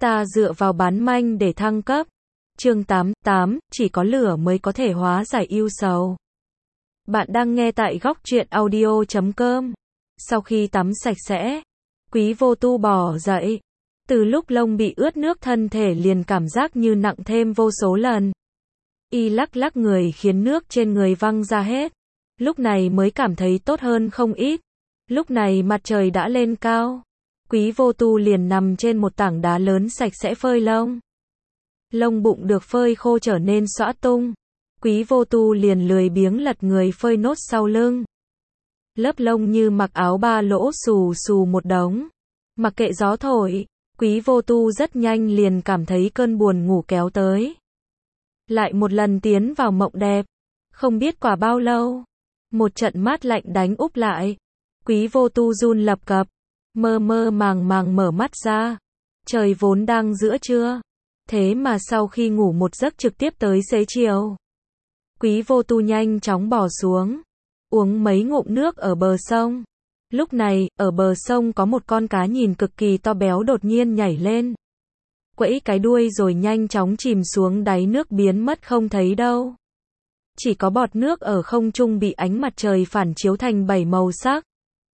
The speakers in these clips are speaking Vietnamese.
Ta dựa vào bán manh để thăng cấp. Chương 88, chỉ có lửa mới có thể hóa giải ưu sầu. Bạn đang nghe tại góc truyện audio.com. Sau khi tắm sạch sẽ, Quý Vô Tu bò dậy. Từ lúc lông bị ướt nước thân thể liền cảm giác như nặng thêm vô số lần. Y lắc lắc người khiến nước trên người văng ra hết. Lúc này mới cảm thấy tốt hơn không ít. Lúc này mặt trời đã lên cao. Quý Vô Tu liền nằm trên một tảng đá lớn sạch sẽ phơi lông. Lông bụng được phơi khô trở nên xõa tung. Quý Vô Tu liền lười biếng lật người phơi nốt sau lưng. Lớp lông như mặc áo ba lỗ xù xù một đống. Mặc kệ gió thổi, Quý Vô Tu rất nhanh liền cảm thấy cơn buồn ngủ kéo tới. Lại một lần tiến vào mộng đẹp. Không biết qua bao lâu, một trận mát lạnh đánh úp lại. Quý Vô Tu run lập cập, mơ mơ màng màng mở mắt ra. Trời vốn đang giữa trưa, thế mà sau khi ngủ một giấc trực tiếp tới xế chiều. Quý Vô Tu nhanh chóng bò xuống, uống mấy ngụm nước ở bờ sông. Lúc này, ở bờ sông có một con cá nhìn cực kỳ to béo đột nhiên nhảy lên. Quẫy cái đuôi rồi nhanh chóng chìm xuống đáy nước biến mất không thấy đâu. Chỉ có bọt nước ở không trung bị ánh mặt trời phản chiếu thành 7 màu sắc.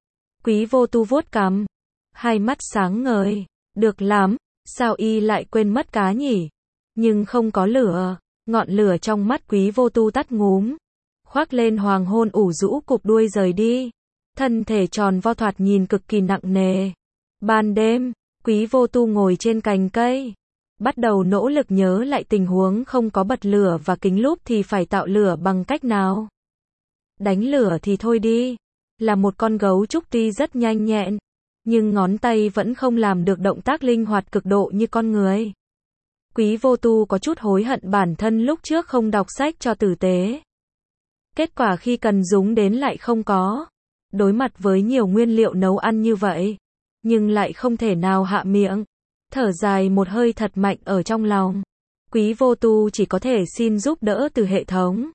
Quý Vô Tu vuốt cằm, hai mắt sáng ngời, được lắm, sao y lại quên mất cá nhỉ? Nhưng không có lửa, ngọn lửa trong mắt Quý Vô Tu tắt ngúm, khoác lên hoàng hôn ủ rũ cụp đuôi rời đi. Thân thể tròn vo thoạt nhìn cực kỳ nặng nề. Ban đêm, Quý Vô Tu ngồi trên cành cây, bắt đầu nỗ lực nhớ lại tình huống không có bật lửa và kính lúp thì phải tạo lửa bằng cách nào. Đánh lửa thì thôi đi, là một con gấu trúc tuy rất nhanh nhẹn, nhưng ngón tay vẫn không làm được động tác linh hoạt cực độ như con người. Quý Vô Tu có chút hối hận bản thân lúc trước không đọc sách cho tử tế. Kết quả khi cần dùng đến lại không có. Đối mặt với nhiều nguyên liệu nấu ăn như vậy, nhưng lại không thể nào hạ miệng. Thở dài một hơi thật mạnh ở trong lòng. Quý Vô Tu chỉ có thể xin giúp đỡ từ hệ thống.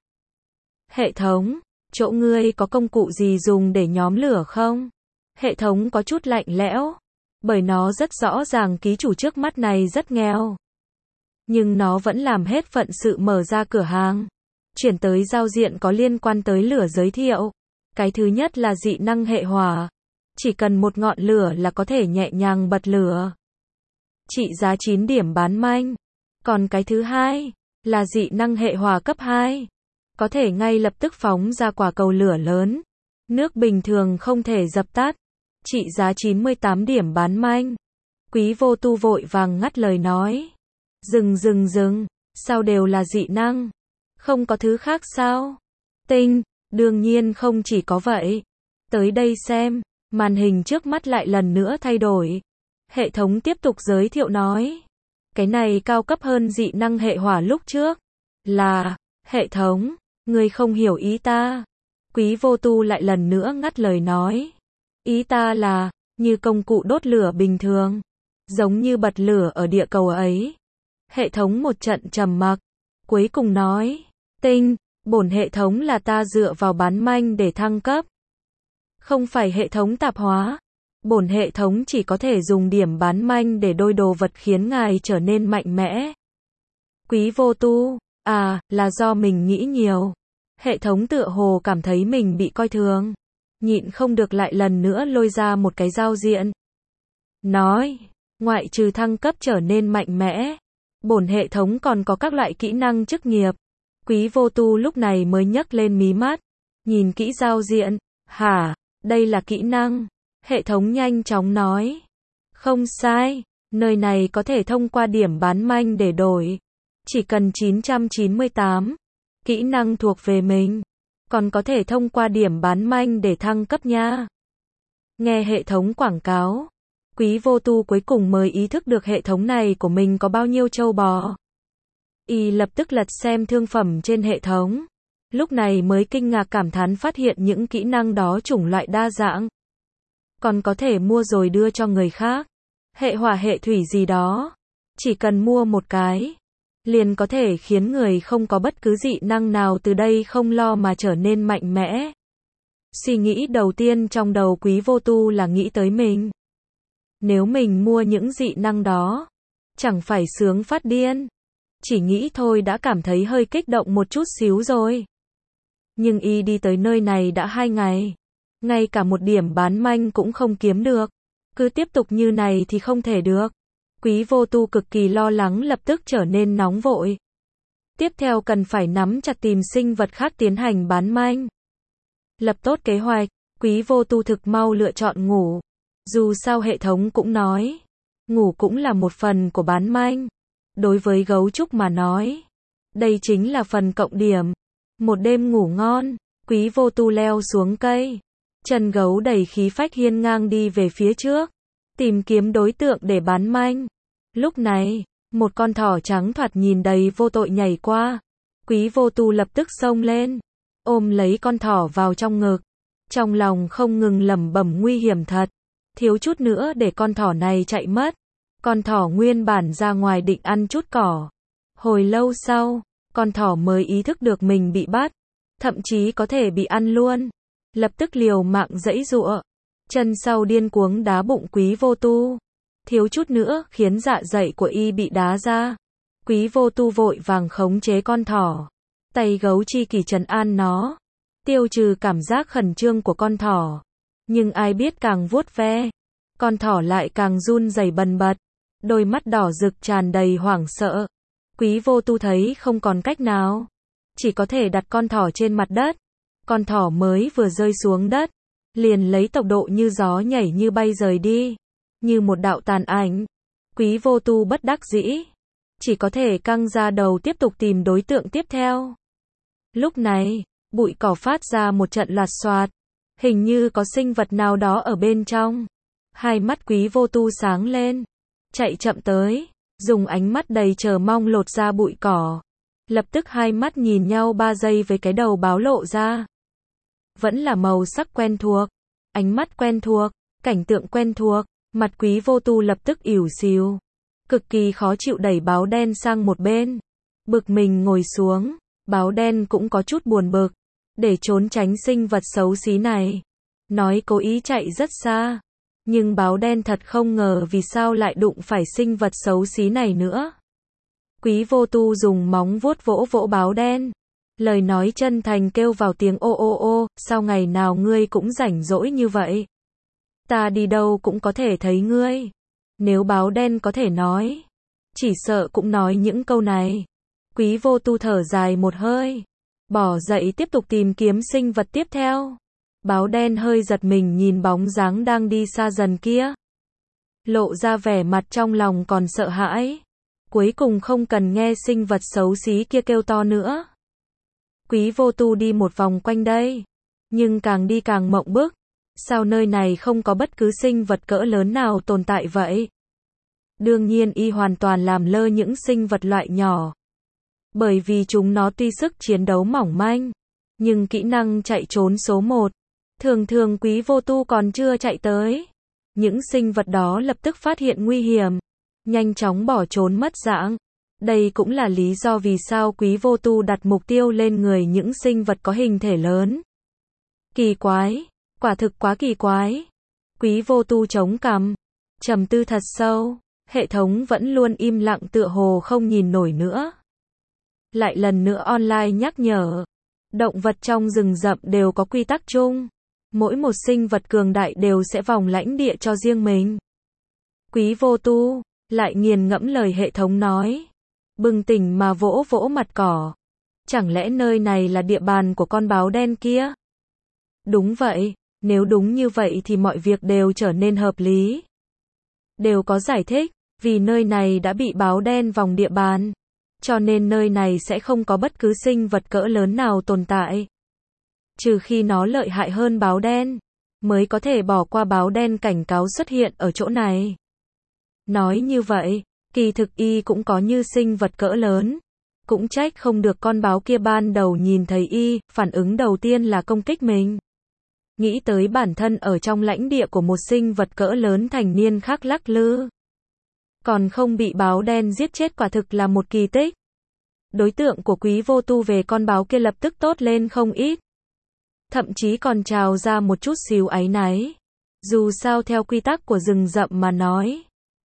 Hệ thống, chỗ ngươi có công cụ gì dùng để nhóm lửa không? Hệ thống có chút lạnh lẽo, bởi nó rất rõ ràng ký chủ trước mắt này rất nghèo. Nhưng nó vẫn làm hết phận sự mở ra cửa hàng, chuyển tới giao diện có liên quan tới lửa giới thiệu. Cái thứ nhất là dị năng hệ hỏa. Chỉ cần một ngọn lửa là có thể nhẹ nhàng bật lửa. Trị giá 9 điểm bán manh. Còn cái thứ hai là dị năng hệ hỏa cấp 2. Có thể ngay lập tức phóng ra quả cầu lửa lớn. Nước bình thường không thể dập tắt. Trị giá 98 điểm bán manh. Quý Vô Tu vội vàng ngắt lời nói. Dừng. Sao đều là dị năng? Không có thứ khác sao? Tinh. Đương nhiên không chỉ có vậy. Tới đây xem, màn hình trước mắt lại lần nữa thay đổi. Hệ thống tiếp tục giới thiệu nói. Cái này cao cấp hơn dị năng hệ hỏa lúc trước. Là, hệ thống, ngươi không hiểu ý ta. Quý Vô Tu lại lần nữa ngắt lời nói. Ý ta là, như công cụ đốt lửa bình thường. Giống như bật lửa ở địa cầu ấy. Hệ thống một trận trầm mặc. Cuối cùng nói. Tinh. Bổn hệ thống là ta dựa vào bán manh để thăng cấp. Không phải hệ thống tạp hóa. Bổn hệ thống chỉ có thể dùng điểm bán manh để đôi đồ vật khiến ngài trở nên mạnh mẽ. Quý Vô Tu, là do mình nghĩ nhiều. Hệ thống tựa hồ cảm thấy mình bị coi thường. Nhịn không được lại lần nữa lôi ra một cái giao diện. Nói, ngoại trừ thăng cấp trở nên mạnh mẽ, bổn hệ thống còn có các loại kỹ năng chức nghiệp. Quý Vô Tu lúc này mới nhấc lên mí mắt, nhìn kỹ giao diện. Hả, đây là kỹ năng. Hệ thống nhanh chóng nói. Không sai, nơi này có thể thông qua điểm bán manh để đổi. Chỉ cần 998. Kỹ năng thuộc về mình. Còn có thể thông qua điểm bán manh để thăng cấp nha. Nghe hệ thống quảng cáo, Quý Vô Tu cuối cùng mới ý thức được hệ thống này của mình có bao nhiêu trâu bò. Y lập tức lật xem thương phẩm trên hệ thống. Lúc này mới kinh ngạc cảm thán phát hiện những kỹ năng đó chủng loại đa dạng. Còn có thể mua rồi đưa cho người khác. Hệ hỏa hệ thủy gì đó. Chỉ cần mua một cái, liền có thể khiến người không có bất cứ dị năng nào từ đây không lo mà trở nên mạnh mẽ. Suy nghĩ đầu tiên trong đầu Quý Vô Tu là nghĩ tới mình. Nếu mình mua những dị năng đó, Chẳng phải sướng phát điên. Chỉ nghĩ thôi đã cảm thấy hơi kích động một chút xíu rồi. Nhưng y đi tới nơi này đã 2 ngày. Ngay cả một điểm bán manh cũng không kiếm được. Cứ tiếp tục như này thì không thể được. Quý Vô Tu cực kỳ lo lắng, lập tức trở nên nóng vội. Tiếp theo cần phải nắm chặt tìm sinh vật khác tiến hành bán manh. Lập tốt kế hoạch, Quý Vô Tu thực mau lựa chọn ngủ. Dù sao hệ thống cũng nói, ngủ cũng là một phần của bán manh. Đối với gấu trúc mà nói, đây chính là phần cộng điểm. Một đêm ngủ ngon, Quý Vô Tu leo xuống cây. Chân gấu đầy khí phách hiên ngang đi về phía trước, tìm kiếm đối tượng để bán manh. Lúc này, một con thỏ trắng thoạt nhìn đầy vô tội nhảy qua. Quý Vô Tu lập tức xông lên, ôm lấy con thỏ vào trong ngực. Trong lòng không ngừng lẩm bẩm nguy hiểm thật, thiếu chút nữa để con thỏ này chạy mất. Con thỏ nguyên bản ra ngoài định ăn chút cỏ. Hồi lâu sau, con thỏ mới ý thức được mình bị bắt, thậm chí có thể bị ăn luôn. Lập tức liều mạng giãy giụa, chân sau điên cuồng đá bụng Quý Vô Tu. Thiếu chút nữa khiến dạ dày của y bị đá ra. Quý Vô Tu vội vàng khống chế con thỏ. Tay gấu chi kỳ trấn an nó, tiêu trừ cảm giác khẩn trương của con thỏ. Nhưng ai biết càng vuốt ve, con thỏ lại càng run rẩy bần bật. Đôi mắt đỏ rực tràn đầy hoảng sợ. Quý Vô Tu thấy không còn cách nào, chỉ có thể đặt con thỏ trên mặt đất. Con thỏ mới vừa rơi xuống đất, liền lấy tốc độ như gió nhảy như bay rời đi, như một đạo tàn ảnh. Quý Vô Tu bất đắc dĩ, chỉ có thể căng ra đầu tiếp tục tìm đối tượng tiếp theo. Lúc này, bụi cỏ phát ra một trận loạt xoạt, hình như có sinh vật nào đó ở bên trong. Hai mắt Quý Vô Tu sáng lên, chạy chậm tới, dùng ánh mắt đầy chờ mong lột ra bụi cỏ. Lập tức hai mắt nhìn nhau 3 giây với cái đầu báo lộ ra. Vẫn là màu sắc quen thuộc, ánh mắt quen thuộc, cảnh tượng quen thuộc. Mặt Quý Vô Tu lập tức ỉu xìu, cực kỳ khó chịu đẩy báo đen sang một bên. Bực mình ngồi xuống, báo đen cũng có chút buồn bực. Để trốn tránh sinh vật xấu xí này, nói cố ý chạy rất xa. Nhưng báo đen thật không ngờ vì sao lại đụng phải sinh vật xấu xí này nữa. Quý Vô Tu dùng móng vuốt vỗ vỗ báo đen. Lời nói chân thành kêu vào tiếng ô ô ô, sao ngày nào ngươi cũng rảnh rỗi như vậy? Ta đi đâu cũng có thể thấy ngươi. Nếu báo đen có thể nói, chỉ sợ cũng nói những câu này. Quý Vô Tu thở dài một hơi, bỏ dậy tiếp tục tìm kiếm sinh vật tiếp theo. Báo đen hơi giật mình nhìn bóng dáng đang đi xa dần kia, lộ ra vẻ mặt trong lòng còn sợ hãi. Cuối cùng không cần nghe sinh vật xấu xí kia kêu to nữa. Quý Vô Tu đi một vòng quanh đây, nhưng càng đi càng mộng bức. Sao nơi này không có bất cứ sinh vật cỡ lớn nào tồn tại vậy? Đương nhiên y hoàn toàn làm lơ những sinh vật loại nhỏ. Bởi vì chúng nó tuy sức chiến đấu mỏng manh, nhưng kỹ năng chạy trốn số 1. Thường thường Quý Vô Tu còn chưa chạy tới, những sinh vật đó lập tức phát hiện nguy hiểm, nhanh chóng bỏ trốn mất dạng. Đây cũng là lý do vì sao Quý Vô Tu đặt mục tiêu lên người những sinh vật có hình thể lớn. Kỳ quái, quả thực quá kỳ quái. Quý Vô Tu chống cằm, trầm tư thật sâu, hệ thống vẫn luôn im lặng tựa hồ không nhìn nổi nữa. Lại lần nữa online nhắc nhở, động vật trong rừng rậm đều có quy tắc chung. Mỗi một sinh vật cường đại đều sẽ vòng lãnh địa cho riêng mình. Quý Vô Tu lại nghiền ngẫm lời hệ thống nói, bừng tỉnh mà vỗ vỗ mặt cỏ. Chẳng lẽ nơi này là địa bàn của con báo đen kia? Đúng vậy, nếu đúng như vậy thì mọi việc đều trở nên hợp lý. Đều có giải thích, vì nơi này đã bị báo đen vòng địa bàn, cho nên nơi này sẽ không có bất cứ sinh vật cỡ lớn nào tồn tại. Trừ khi nó lợi hại hơn báo đen, mới có thể bỏ qua báo đen cảnh cáo xuất hiện ở chỗ này. Nói như vậy, kỳ thực y cũng có như sinh vật cỡ lớn. Cũng trách không được con báo kia ban đầu nhìn thấy y, phản ứng đầu tiên là công kích mình. Nghĩ tới bản thân ở trong lãnh địa của một sinh vật cỡ lớn thành niên khác lắc lư, còn không bị báo đen giết chết, quả thực là một kỳ tích. Đối tượng của Quý Vô Tu về con báo kia lập tức tốt lên không ít. Thậm chí còn trào ra một chút xíu áy náy. Dù sao theo quy tắc của rừng rậm mà nói,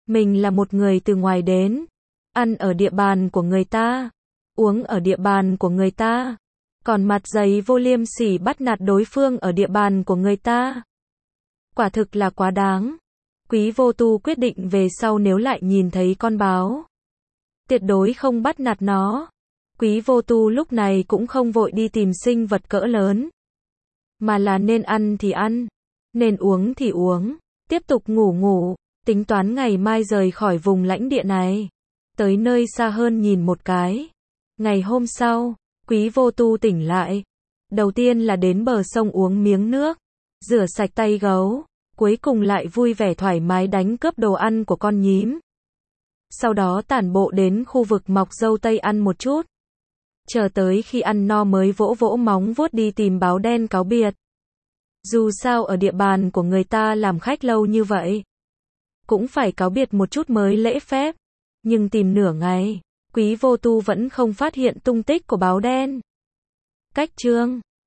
Mình là một người từ ngoài đến, ăn ở địa bàn của người ta, uống ở địa bàn của người ta, còn mặt dày vô liêm sỉ bắt nạt đối phương ở địa bàn của người ta. Quả thực là quá đáng. Quý Vô Tu quyết định về sau nếu lại nhìn thấy con báo, tuyệt đối không bắt nạt nó. Quý Vô Tu lúc này cũng không vội đi tìm sinh vật cỡ lớn, mà là nên ăn thì ăn, nên uống thì uống, tiếp tục ngủ ngủ, tính toán ngày mai rời khỏi vùng lãnh địa này, tới nơi xa hơn nhìn một cái. Ngày hôm sau, Quý Vô Tu tỉnh lại, đầu tiên là đến bờ sông uống miếng nước, rửa sạch tay gấu, cuối cùng lại vui vẻ thoải mái đánh cướp đồ ăn của con nhím. Sau đó tản bộ đến khu vực mọc dâu tây ăn một chút. Chờ tới khi ăn no mới vỗ vỗ móng vuốt đi tìm báo đen cáo biệt. Dù sao ở địa bàn của người ta làm khách lâu như vậy, cũng phải cáo biệt một chút mới lễ phép. Nhưng tìm nửa ngày, Quý Vô Tu vẫn không phát hiện tung tích của báo đen. Cách chương